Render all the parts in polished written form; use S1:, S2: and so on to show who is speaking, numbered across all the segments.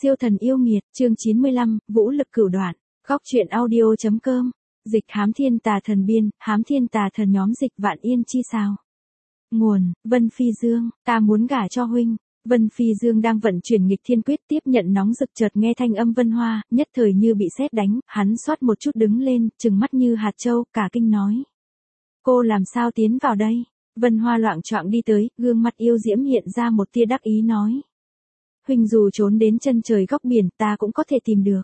S1: Siêu thần yêu nghiệt, chương 95, vũ lực cửu đoạn. Góc truyện audio.com. Dịch hám thiên tà thần biên, hám thiên tà thần nhóm dịch vạn yên chi sao. Nguồn, Vân Phi Dương, ta muốn gả cho huynh. Vân Phi Dương đang vận chuyển nghịch thiên quyết tiếp nhận nóng rực, chợt nghe thanh âm Vân Hoa, nhất thời như bị sét đánh, hắn xoát một chút đứng lên, trừng mắt như hạt châu, cả kinh nói. Cô làm sao tiến vào đây? Vân Hoa loạng choạng đi tới, gương mặt yêu diễm hiện ra một tia đắc ý nói. Huynh dù trốn đến chân trời góc biển, ta cũng có thể tìm được.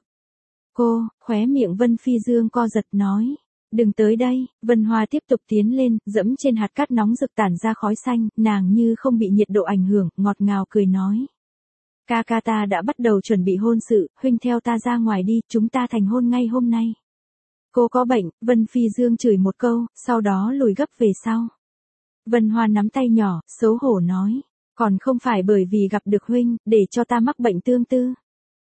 S1: Cô, khóe miệng Vân Phi Dương co giật nói. Đừng tới đây. Vân Hoa tiếp tục tiến lên, dẫm trên hạt cát nóng rực tản ra khói xanh, nàng như không bị nhiệt độ ảnh hưởng, ngọt ngào cười nói. Ca ca ta đã bắt đầu chuẩn bị hôn sự, huynh theo ta ra ngoài đi, chúng ta thành hôn ngay hôm nay. Cô có bệnh, Vân Phi Dương chửi một câu, sau đó lùi gấp về sau. Vân Hoa nắm tay nhỏ, xấu hổ nói. Còn không phải bởi vì gặp được huynh, để cho ta mắc bệnh tương tư.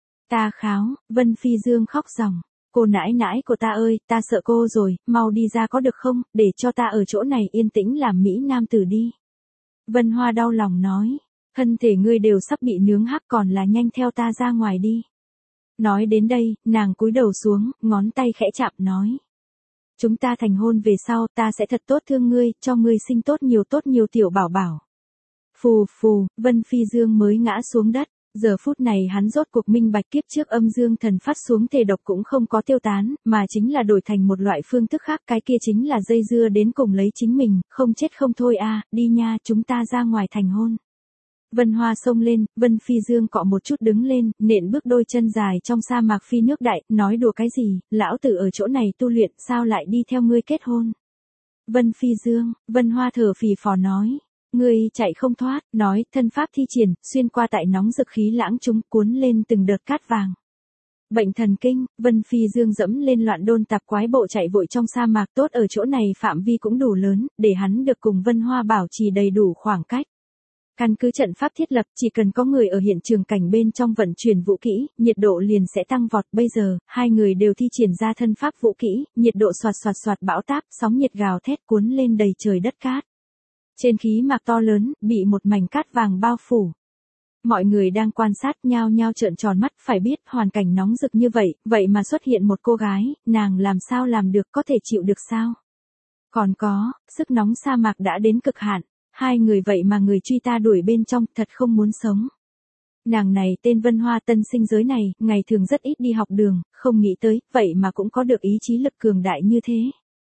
S1: Ta kháo, Vân Phi Dương khóc ròng. Cô nãi nãi của ta ơi, ta sợ cô rồi, mau đi ra có được không, để cho ta ở chỗ này yên tĩnh làm mỹ nam tử đi. Vân Hoa đau lòng nói, thân thể ngươi đều sắp bị nướng hắc còn là nhanh theo ta ra ngoài đi. Nói đến đây, nàng cúi đầu xuống, ngón tay khẽ chạm nói. Chúng ta thành hôn về sau, ta sẽ thật tốt thương ngươi, cho ngươi sinh tốt nhiều tiểu bảo bảo. Phù phù, Vân Phi Dương mới ngã xuống đất. Giờ phút này hắn rốt cuộc minh bạch kiếp trước âm dương thần phát xuống thể độc cũng không có tiêu tán, mà chính là đổi thành một loại phương thức khác, cái kia chính là dây dưa đến cùng lấy chính mình, không chết không thôi a, đi nha, chúng ta ra ngoài thành hôn. Vân Hoa xông lên, Vân Phi Dương cọ một chút đứng lên, nện bước đôi chân dài trong sa mạc phi nước đại, nói đùa cái gì, lão tử ở chỗ này tu luyện, sao lại đi theo ngươi kết hôn. Vân Phi Dương, Vân Hoa thở phì phò nói. Ngươi chạy không thoát, nói, thân pháp thi triển, xuyên qua tại nóng rực khí lãng chúng, cuốn lên từng đợt cát vàng. Bệnh thần kinh, Vân Phi Dương dẫm lên loạn đôn tạp quái bộ chạy vội trong sa mạc, tốt ở chỗ này phạm vi cũng đủ lớn, để hắn được cùng Vân Hoa bảo trì đầy đủ khoảng cách. Căn cứ trận pháp thiết lập, chỉ cần có người ở hiện trường cảnh bên trong vận chuyển vũ kỹ, nhiệt độ liền sẽ tăng vọt. Bây giờ, hai người đều thi triển ra thân pháp vũ kỹ, nhiệt độ xoạt bão táp, sóng nhiệt gào thét cuốn lên đầy trời đất cát. Trên khí mạc to lớn, bị một mảnh cát vàng bao phủ. Mọi người đang quan sát nhao nhao trợn tròn mắt, phải biết hoàn cảnh nóng rực như vậy, vậy mà xuất hiện một cô gái, nàng làm sao làm được, có thể chịu được sao? Còn có, sức nóng sa mạc đã đến cực hạn, hai người vậy mà người truy ta đuổi bên trong, thật không muốn sống. Nàng này tên Vân Hoa, tân sinh giới này, ngày thường rất ít đi học đường, không nghĩ tới, vậy mà cũng có được ý chí lực cường đại như thế.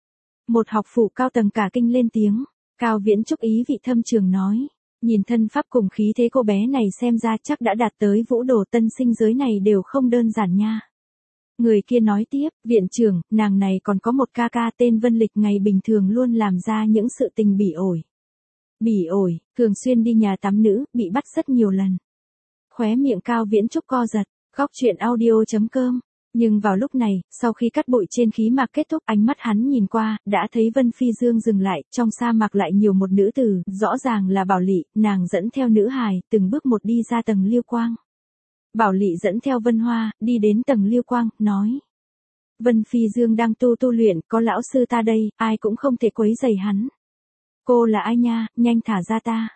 S1: Một học phủ cao tầng cả kinh lên tiếng. Cao Viễn Trúc ý vị thâm trường nói, nhìn thân pháp cùng khí thế cô bé này xem ra chắc đã đạt tới vũ đồ, tân sinh giới này đều không đơn giản nha. Người kia nói tiếp, viện trưởng, nàng này còn có một ca ca tên Vân Lịch, ngày bình thường luôn làm ra những sự tình bỉ ổi. Bỉ ổi, thường xuyên đi nhà tắm nữ, bị bắt rất nhiều lần. Khóe miệng Cao Viễn Trúc co giật, góc truyện audio.com. Nhưng vào lúc này, sau khi cắt bụi trên khí mạc kết thúc, ánh mắt hắn nhìn qua, đã thấy Vân Phi Dương dừng lại, trong sa mạc lại nhiều một nữ tử, rõ ràng là Bảo Lị, nàng dẫn theo nữ hài, từng bước một đi ra tầng liêu quang. Bảo Lị dẫn theo Vân Hoa, đi đến tầng liêu quang, nói. Vân Phi Dương đang tu luyện, có lão sư ta đây, ai cũng không thể quấy rầy hắn. Cô là ai nha, nhanh thả ra ta.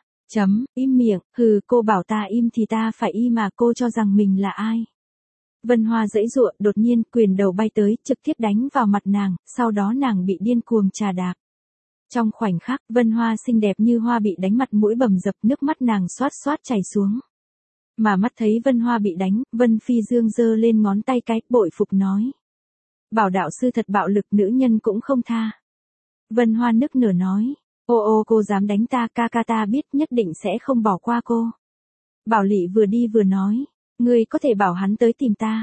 S1: Im miệng, hừ, cô bảo ta im thì ta phải im mà, cô cho rằng mình là ai. Vân Hoa giãy giụa, đột nhiên quyền đầu bay tới, trực tiếp đánh vào mặt nàng, sau đó nàng bị điên cuồng trà đạp. Trong khoảnh khắc, Vân Hoa xinh đẹp như hoa bị đánh mặt mũi bầm dập, nước mắt nàng xoát chảy xuống. Mà mắt thấy Vân Hoa bị đánh, Vân Phi Dương giơ lên ngón tay cái, bội phục nói. Bảo đạo sư thật bạo lực, nữ nhân cũng không tha. Vân Hoa nức nở nói. Ô cô dám đánh ta, ca ca ta biết nhất định sẽ không bỏ qua cô. Bảo Lị vừa đi vừa nói. Ngươi có thể bảo hắn tới tìm ta.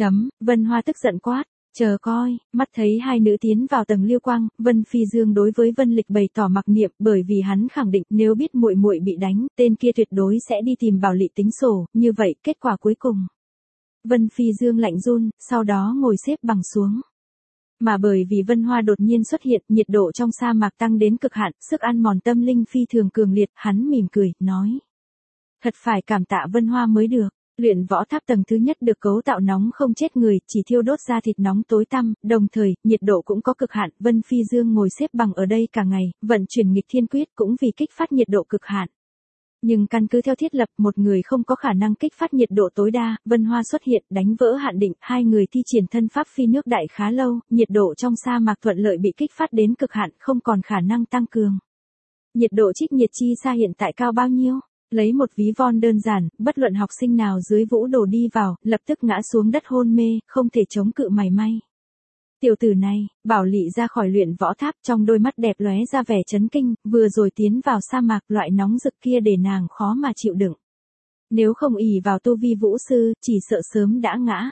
S1: Vân Hoa tức giận quát. Chờ coi, mắt thấy hai nữ tiến vào tầng liêu quang, Vân Phi Dương đối với Vân Lịch bày tỏ mặc niệm, bởi vì hắn khẳng định nếu biết muội muội bị đánh, tên kia tuyệt đối sẽ đi tìm Bảo Lị tính sổ, như vậy kết quả cuối cùng. Vân Phi Dương lạnh run, sau đó ngồi xếp bằng xuống. Mà bởi vì Vân Hoa đột nhiên xuất hiện, nhiệt độ trong sa mạc tăng đến cực hạn, sức ăn mòn tâm linh phi thường cường liệt, hắn mỉm cười, nói. Thật phải cảm tạ Vân Hoa mới được. Luyện võ tháp tầng thứ nhất được cấu tạo nóng không chết người, chỉ thiêu đốt ra thịt nóng tối tăm, đồng thời, nhiệt độ cũng có cực hạn. Vân Phi Dương ngồi xếp bằng ở đây cả ngày, vận chuyển nghịch thiên quyết cũng vì kích phát nhiệt độ cực hạn. Nhưng căn cứ theo thiết lập, một người không có khả năng kích phát nhiệt độ tối đa, Vân Hoa xuất hiện, đánh vỡ hạn định, hai người thi triển thân pháp phi nước đại khá lâu, nhiệt độ trong sa mạc thuận lợi bị kích phát đến cực hạn, không còn khả năng tăng cường. Nhiệt độ trích nhiệt chi sa hiện tại cao bao nhiêu? Lấy một ví von đơn giản, bất luận học sinh nào dưới vũ đồ đi vào, lập tức ngã xuống đất hôn mê, không thể chống cự mảy may. Tiểu tử này, Bảo Lị ra khỏi luyện võ tháp, trong đôi mắt đẹp lóe ra vẻ chấn kinh, vừa rồi tiến vào sa mạc, loại nóng rực kia để nàng khó mà chịu đựng. Nếu không ỷ vào tu vi vũ sư, chỉ sợ sớm đã ngã.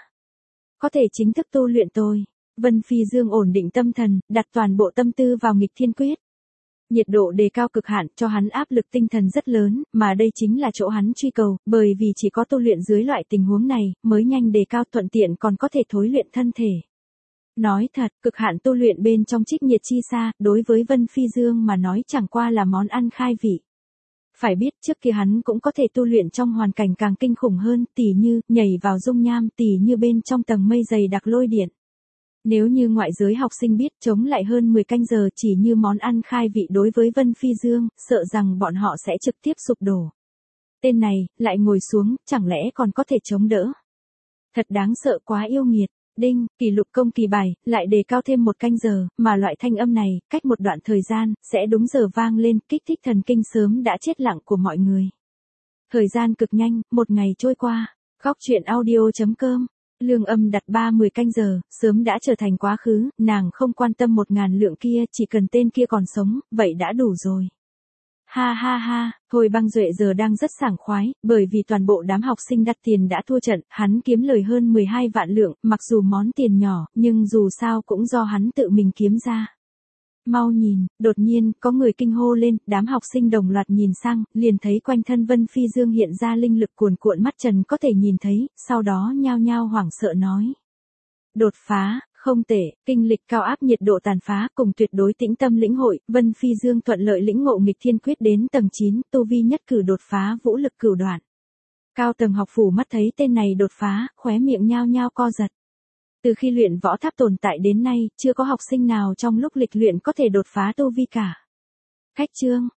S1: Có thể chính thức tu luyện tôi. Vân Phi Dương ổn định tâm thần, đặt toàn bộ tâm tư vào nghịch thiên quyết. Nhiệt độ đề cao cực hạn cho hắn áp lực tinh thần rất lớn, mà đây chính là chỗ hắn truy cầu, bởi vì chỉ có tu luyện dưới loại tình huống này, mới nhanh đề cao thuận tiện còn có thể thối luyện thân thể. Nói thật, cực hạn tu luyện bên trong trích nhiệt chi sa, đối với Vân Phi Dương mà nói chẳng qua là món ăn khai vị. Phải biết trước kia hắn cũng có thể tu luyện trong hoàn cảnh càng kinh khủng hơn, tỉ như, nhảy vào dung nham, tỉ như bên trong tầng mây dày đặc lôi điện. Nếu như ngoại giới học sinh biết chống lại hơn 10 canh giờ chỉ như món ăn khai vị đối với Vân Phi Dương, sợ rằng bọn họ sẽ trực tiếp sụp đổ. Tên này, lại ngồi xuống, chẳng lẽ còn có thể chống đỡ. Thật đáng sợ quá yêu nghiệt. Đinh, kỷ lục công kỳ bài, lại đề cao thêm 1 canh giờ, mà loại thanh âm này, cách một đoạn thời gian, sẽ đúng giờ vang lên, kích thích thần kinh sớm đã chết lặng của mọi người. Thời gian cực nhanh, 1 ngày trôi qua. Góc truyện audio.com. Lương Âm đặt 30 canh giờ, sớm đã trở thành quá khứ, nàng không quan tâm 1000 lượng kia, chỉ cần tên kia còn sống, vậy đã đủ rồi. Ha ha ha, Thôi Băng Duệ giờ đang rất sảng khoái, bởi vì toàn bộ đám học sinh đặt tiền đã thua trận, hắn kiếm lời hơn 12 vạn lượng, mặc dù món tiền nhỏ, nhưng dù sao cũng do hắn tự mình kiếm ra. Mau nhìn, đột nhiên, có người kinh hô lên, đám học sinh đồng loạt nhìn sang, liền thấy quanh thân Vân Phi Dương hiện ra linh lực cuồn cuộn mắt trần có thể nhìn thấy, sau đó nhao nhao hoảng sợ nói. Đột phá, không tệ, kinh lịch cao áp nhiệt độ tàn phá cùng tuyệt đối tĩnh tâm lĩnh hội, Vân Phi Dương thuận lợi lĩnh ngộ nghịch thiên quyết đến tầng 9, tu vi nhất cử đột phá vũ lực cửu đoạn. Cao tầng học phủ mắt thấy tên này đột phá, khóe miệng nhao nhao co giật. Từ khi luyện võ tháp tồn tại đến nay, chưa có học sinh nào trong lúc lịch luyện có thể đột phá tu vi cả. Cách chương